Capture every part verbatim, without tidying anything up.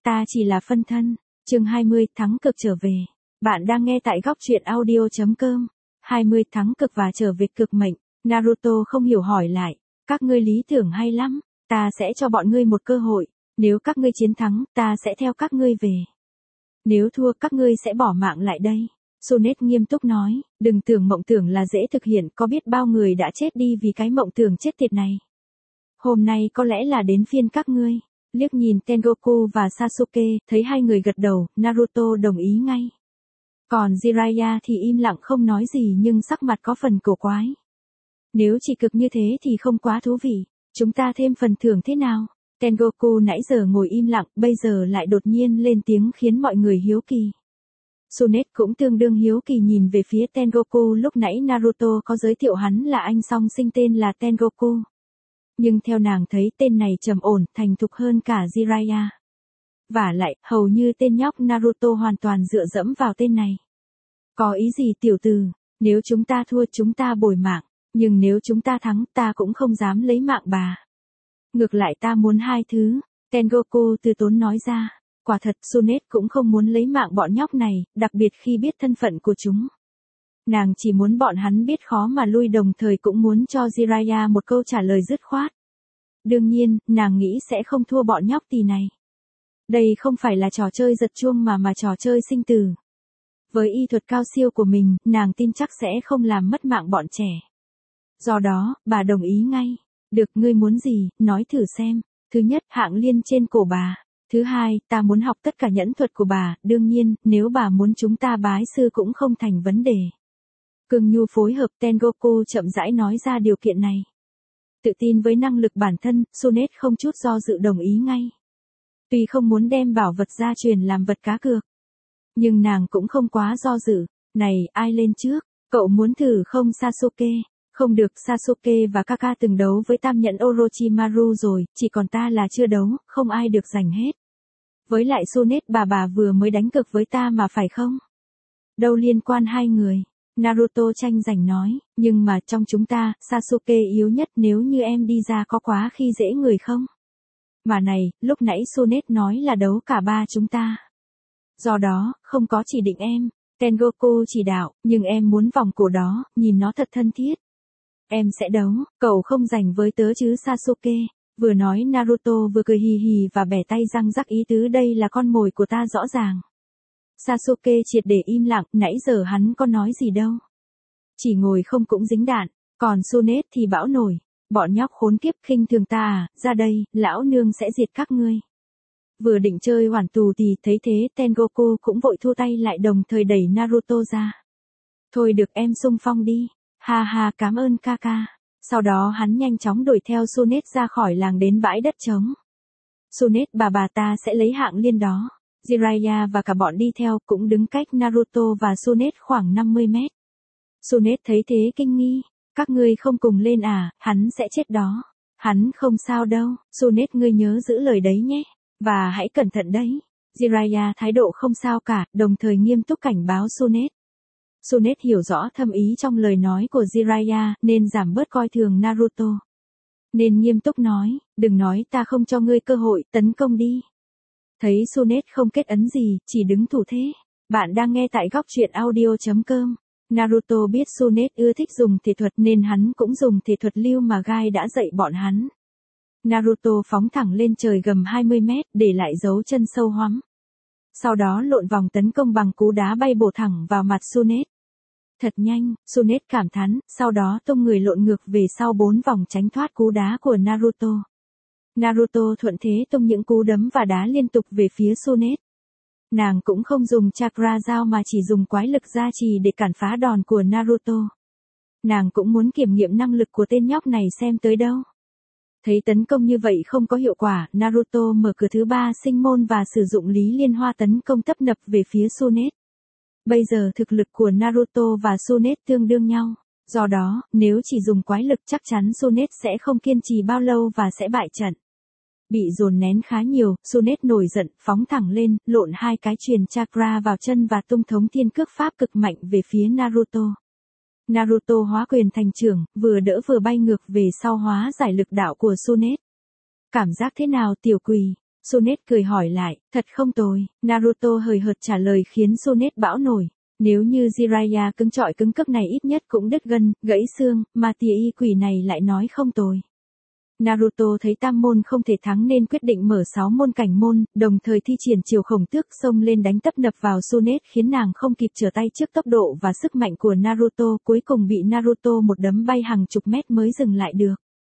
ta chỉ là phân thân. Chương hai mươi, thắng cực trở về. Bạn đang nghe tại góc truyện audio chấm com. hai mươi thắng cực và trở về cực mệnh. Naruto không hiểu hỏi lại, các ngươi lý tưởng hay lắm, ta sẽ cho bọn ngươi một cơ hội, nếu các ngươi chiến thắng, ta sẽ theo các ngươi về. Nếu thua các ngươi sẽ bỏ mạng lại đây. Sonet nghiêm túc nói, đừng tưởng mộng tưởng là dễ thực hiện, có biết bao người đã chết đi vì cái mộng tưởng chết tiệt này. Hôm nay có lẽ là đến phiên các ngươi. Liếc nhìn Tengoku và Sasuke, thấy hai người gật đầu, Naruto đồng ý ngay. Còn Jiraiya thì im lặng không nói gì nhưng sắc mặt có phần cổ quái. Nếu chỉ cực như thế thì không quá thú vị, chúng ta thêm phần thưởng thế nào? Tengoku nãy giờ ngồi im lặng, bây giờ lại đột nhiên lên tiếng khiến mọi người hiếu kỳ. Sonet cũng tương đương hiếu kỳ nhìn về phía Tengoku, lúc nãy Naruto có giới thiệu hắn là anh song sinh tên là Tengoku. Nhưng theo nàng thấy tên này trầm ổn, thành thục hơn cả Jiraiya. Vả lại, hầu như tên nhóc Naruto hoàn toàn dựa dẫm vào tên này. Có ý gì tiểu tử, nếu chúng ta thua chúng ta bồi mạng, nhưng nếu chúng ta thắng ta cũng không dám lấy mạng bà. Ngược lại ta muốn hai thứ, Tengoku từ tốn nói ra. Quả thật Sonet cũng không muốn lấy mạng bọn nhóc này, đặc biệt khi biết thân phận của chúng. Nàng chỉ muốn bọn hắn biết khó mà lui, đồng thời cũng muốn cho Jiraiya một câu trả lời dứt khoát. Đương nhiên, nàng nghĩ sẽ không thua bọn nhóc tỳ này. Đây không phải là trò chơi giật chuông mà mà trò chơi sinh tử. Với y thuật cao siêu của mình, nàng tin chắc sẽ không làm mất mạng bọn trẻ. Do đó, bà đồng ý ngay. Được, ngươi muốn gì, nói thử xem. Thứ nhất, hạng liên trên cổ bà. Thứ hai, ta muốn học tất cả nhẫn thuật của bà, đương nhiên, nếu bà muốn chúng ta bái sư cũng không thành vấn đề. Cương Nhu phối hợp, Tengoku chậm rãi nói ra điều kiện này. Tự tin với năng lực bản thân, Sonet không chút do dự đồng ý ngay. Tuy không muốn đem bảo vật gia truyền làm vật cá cược, nhưng nàng cũng không quá do dự. Này, ai lên trước? Cậu muốn thử không Sasuke? Không được, Sasuke và Kaka từng đấu với tam nhẫn Orochimaru rồi, chỉ còn ta là chưa đấu, không ai được giành hết. Với lại Sonet bà bà vừa mới đánh cực với ta mà phải không? Đâu liên quan hai người. Naruto tranh giành nói, nhưng mà trong chúng ta, Sasuke yếu nhất, nếu như em đi ra có quá khi dễ người không? Mà này, lúc nãy Sonet nói là đấu cả ba chúng ta. Do đó, không có chỉ định em. Tengoku chỉ đạo, nhưng em muốn vòng cổ đó, nhìn nó thật thân thiết. Em sẽ đấu, cậu không giành với tớ chứ Sasuke. Vừa nói Naruto vừa cười hì hì và bẻ tay răng rắc, ý tứ đây là con mồi của ta rõ ràng. Sasuke triệt để im lặng, nãy giờ hắn có nói gì đâu. Chỉ ngồi không cũng dính đạn, còn Sonet thì bão nổi. Bọn nhóc khốn kiếp khinh thường ta à, ra đây, lão nương sẽ diệt các ngươi. Vừa định chơi hoàn tù thì thấy thế Tengoku cũng vội thu tay lại, đồng thời đẩy Naruto ra. Thôi được, em xung phong đi. Ha ha, cảm ơn Kaka. Sau đó hắn nhanh chóng đuổi theo Sonet ra khỏi làng đến bãi đất trống. Sonet bà bà ta sẽ lấy hạng liên đó. Jiraiya và cả bọn đi theo cũng đứng cách Naruto và Sonet khoảng năm mươi mét. Sonet thấy thế kinh nghi. Các ngươi không cùng lên à, hắn sẽ chết đó. Hắn không sao đâu, Sonet ngươi nhớ giữ lời đấy nhé. Và hãy cẩn thận đấy. Jiraiya thái độ không sao cả, đồng thời nghiêm túc cảnh báo Sonet. Sonet hiểu rõ thâm ý trong lời nói của Jiraiya, nên giảm bớt coi thường Naruto. Nên nghiêm túc nói, đừng nói ta không cho ngươi cơ hội, tấn công đi. Thấy Sonet không kết ấn gì, chỉ đứng thủ thế. Bạn đang nghe tại góc truyện audio chấm com. Naruto biết Sonet ưa thích dùng thể thuật nên hắn cũng dùng thể thuật lưu mà Gai đã dạy bọn hắn. Naruto phóng thẳng lên trời gầm hai mươi mét, để lại dấu chân sâu hoắm. Sau đó lộn vòng tấn công bằng cú đá bay bổ thẳng vào mặt Sonet. Thật nhanh, Sonet cảm thán, sau đó tung người lộn ngược về sau bốn vòng tránh thoát cú đá của Naruto. Naruto thuận thế tung những cú đấm và đá liên tục về phía Sonet. Nàng cũng không dùng chakra dao mà chỉ dùng quái lực gia trì để cản phá đòn của Naruto. Nàng cũng muốn kiểm nghiệm năng lực của tên nhóc này xem tới đâu. Thấy tấn công như vậy không có hiệu quả, Naruto mở cửa thứ ba sinh môn và sử dụng Lý Liên Hoa tấn công tấp nập về phía Sonet. Bây giờ thực lực của Naruto và Sonet tương đương nhau. Do đó, nếu chỉ dùng quái lực chắc chắn Sonet sẽ không kiên trì bao lâu và sẽ bại trận. Bị dồn nén khá nhiều, Sonet nổi giận, phóng thẳng lên, lộn hai cái truyền chakra vào chân và tung thống thiên cước pháp cực mạnh về phía Naruto. Naruto hóa quyền thành trưởng, vừa đỡ vừa bay ngược về sau hóa giải lực đạo của Sonet. Cảm giác thế nào tiểu quỳ? Tsunade cười hỏi lại, thật không tồi, Naruto hời hợt trả lời khiến Tsunade bão nổi. Nếu như Jiraiya cứng trọi cứng cấp này ít nhất cũng đứt gân, gãy xương, mà tia y quỷ này lại nói không tồi. Naruto thấy tam môn không thể thắng nên quyết định mở sáu môn cảnh môn, đồng thời thi triển chiều khổng tước xông lên đánh tấp nập vào Tsunade khiến nàng không kịp trở tay trước tốc độ và sức mạnh của Naruto, cuối cùng bị Naruto một đấm bay hàng chục mét mới dừng lại được.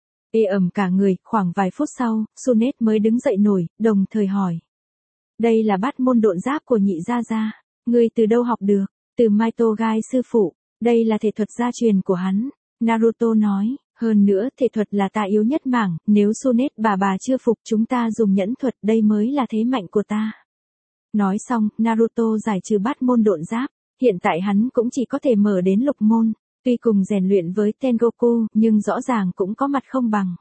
Ê ẩm cả người, khoảng vài phút sau, Tsunade mới đứng dậy nổi, đồng thời hỏi. Đây là bát môn độn giáp của nhị gia gia, ngươi từ đâu học được? Từ Maitogai sư phụ, đây là thể thuật gia truyền của hắn, Naruto nói. Hơn nữa thể thuật là ta yếu nhất mảng, nếu Tsunade bà bà chưa phục chúng ta dùng nhẫn thuật, đây mới là thế mạnh của ta. Nói xong, Naruto giải trừ bát môn độn giáp, hiện tại hắn cũng chỉ có thể mở đến lục môn, tuy cùng rèn luyện với Tengoku, nhưng rõ ràng cũng có mặt không bằng.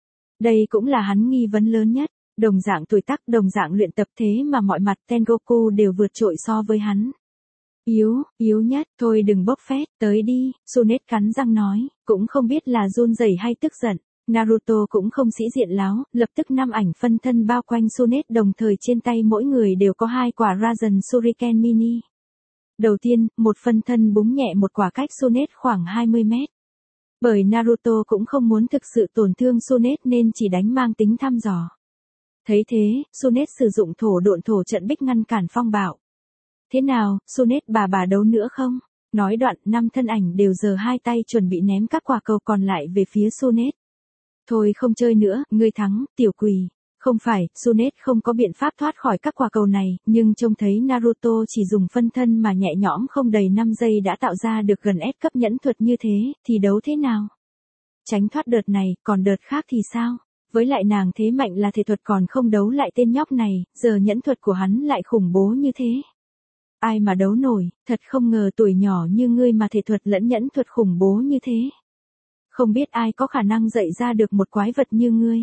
Đây cũng là hắn nghi vấn lớn nhất, đồng dạng tuổi tác, đồng dạng luyện tập thế mà mọi mặt Tengoku đều vượt trội so với hắn. Yếu, yếu nhất, thôi đừng bốc phét, tới đi, Tsunade cắn răng nói, cũng không biết là run rẩy hay tức giận. Naruto cũng không sĩ diện láo, lập tức năm ảnh phân thân bao quanh Tsunade, đồng thời trên tay mỗi người đều có hai quả Rasen Shuriken mini. Đầu tiên, một phân thân búng nhẹ một quả cách Tsunade khoảng hai mươi mét. Bởi Naruto cũng không muốn thực sự tổn thương Tsunade nên chỉ đánh mang tính thăm dò. Thấy thế, Tsunade sử dụng thổ độn thổ trận bích ngăn cản phong bạo. Thế nào, Tsunade bà bà đấu nữa không? Nói đoạn, năm thân ảnh đều giơ hai tay chuẩn bị ném các quả cầu còn lại về phía Tsunade. Thôi không chơi nữa, ngươi thắng, tiểu quỷ. Không phải, Tsunade không có biện pháp thoát khỏi các quả cầu này, nhưng trông thấy Naruto chỉ dùng phân thân mà nhẹ nhõm không đầy năm giây đã tạo ra được gần S cấp nhẫn thuật như thế, thì đấu thế nào? Tránh thoát đợt này, còn đợt khác thì sao? Với lại nàng thế mạnh là thể thuật còn không đấu lại tên nhóc này, giờ nhẫn thuật của hắn lại khủng bố như thế. Ai mà đấu nổi, thật không ngờ tuổi nhỏ như ngươi mà thể thuật lẫn nhẫn thuật khủng bố như thế. Không biết ai có khả năng dạy ra được một quái vật như ngươi.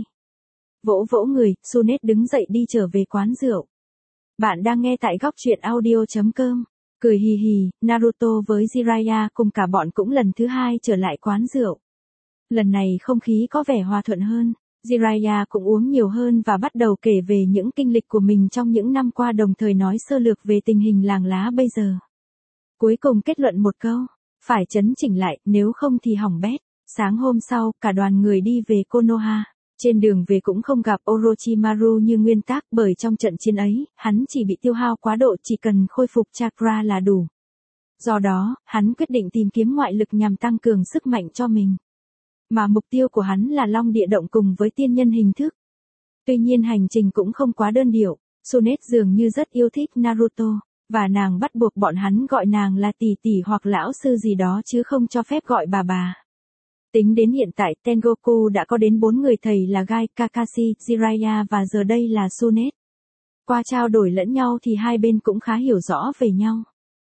Vỗ vỗ người, Tsunade đứng dậy đi trở về quán rượu. Bạn đang nghe tại góc truyện audio chấm com. Cười hì hì, Naruto với Jiraiya cùng cả bọn cũng lần thứ hai trở lại quán rượu. Lần này không khí có vẻ hòa thuận hơn. Jiraiya cũng uống nhiều hơn và bắt đầu kể về những kinh lịch của mình trong những năm qua, đồng thời nói sơ lược về tình hình làng lá bây giờ. Cuối cùng kết luận một câu, phải chấn chỉnh lại, nếu không thì hỏng bét. Sáng hôm sau, cả đoàn người đi về Konoha. Trên đường về cũng không gặp Orochimaru như nguyên tắc, bởi trong trận chiến ấy, hắn chỉ bị tiêu hao quá độ, chỉ cần khôi phục chakra là đủ. Do đó, hắn quyết định tìm kiếm ngoại lực nhằm tăng cường sức mạnh cho mình. Mà mục tiêu của hắn là Long Địa Động cùng với tiên nhân hình thức. Tuy nhiên hành trình cũng không quá đơn điệu, Tsunade dường như rất yêu thích Naruto, và nàng bắt buộc bọn hắn gọi nàng là tỷ tỷ hoặc lão sư gì đó chứ không cho phép gọi bà bà. Tính đến hiện tại, Tengoku đã có đến bốn người thầy là Gai, Kakashi, Jiraiya và giờ đây là Tsunade. Qua trao đổi lẫn nhau thì hai bên cũng khá hiểu rõ về nhau.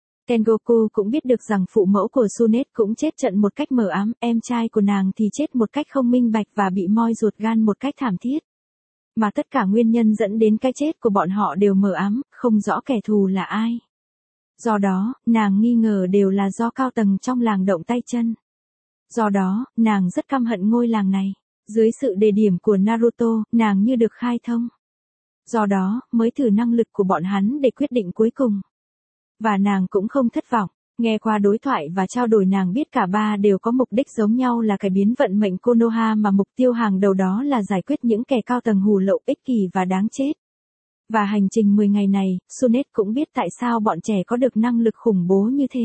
Tengoku cũng biết được rằng phụ mẫu của Tsunade cũng chết trận một cách mờ ám, em trai của nàng thì chết một cách không minh bạch và bị moi ruột gan một cách thảm thiết. Mà tất cả nguyên nhân dẫn đến cái chết của bọn họ đều mờ ám, không rõ kẻ thù là ai. Do đó, nàng nghi ngờ đều là do cao tầng trong làng động tay chân. Do đó, nàng rất căm hận ngôi làng này. Dưới sự đề điểm của Naruto, nàng như được khai thông. Do đó, mới thử năng lực của bọn hắn để quyết định cuối cùng. Và nàng cũng không thất vọng. Nghe qua đối thoại và trao đổi nàng biết cả ba đều có mục đích giống nhau là cải biến vận mệnh Konoha, mà mục tiêu hàng đầu đó là giải quyết những kẻ cao tầng hù lậu ích kỷ và đáng chết. Và hành trình mười ngày này, Tsunade cũng biết tại sao bọn trẻ có được năng lực khủng bố như thế.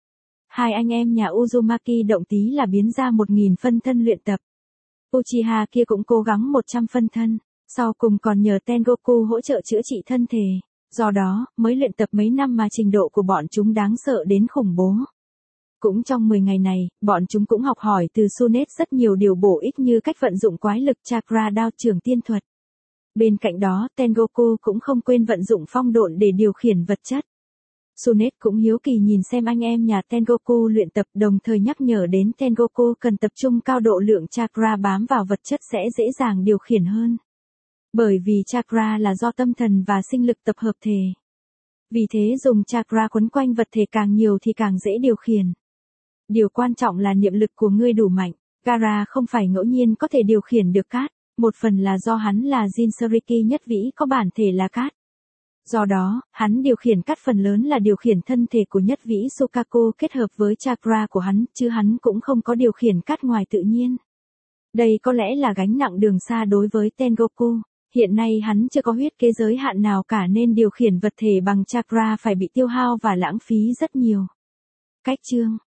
Hai anh em nhà Uzumaki động tí là biến ra một nghìn phân thân luyện tập. Uchiha kia cũng cố gắng một trăm phân thân, sau cùng còn nhờ Tengoku hỗ trợ chữa trị thân thể. Do đó, mới luyện tập mấy năm mà trình độ của bọn chúng đáng sợ đến khủng bố. Cũng trong mười ngày này, bọn chúng cũng học hỏi từ Tsunade rất nhiều điều bổ ích như cách vận dụng quái lực chakra đao trưởng tiên thuật. Bên cạnh đó, Tengoku cũng không quên vận dụng phong độn để điều khiển vật chất. Tsunade cũng hiếu kỳ nhìn xem anh em nhà Tengoku luyện tập, đồng thời nhắc nhở đến Tengoku cần tập trung cao độ, lượng chakra bám vào vật chất sẽ dễ dàng điều khiển hơn. Bởi vì chakra là do tâm thần và sinh lực tập hợp thể. Vì thế dùng chakra quấn quanh vật thể càng nhiều thì càng dễ điều khiển. Điều quan trọng là niệm lực của ngươi đủ mạnh. Gaara không phải ngẫu nhiên có thể điều khiển được cát. một phần là do hắn là Jinchuriki nhất vĩ có bản thể là cát. Do đó, hắn điều khiển cát phần lớn là điều khiển thân thể của nhất vĩ Shokaku kết hợp với chakra của hắn, chứ hắn cũng không có điều khiển cát ngoài tự nhiên. Đây có lẽ là gánh nặng đường xa đối với Tengoku. Hiện nay hắn chưa có huyết kế giới hạn nào cả nên điều khiển vật thể bằng chakra phải bị tiêu hao và lãng phí rất nhiều. Cách chương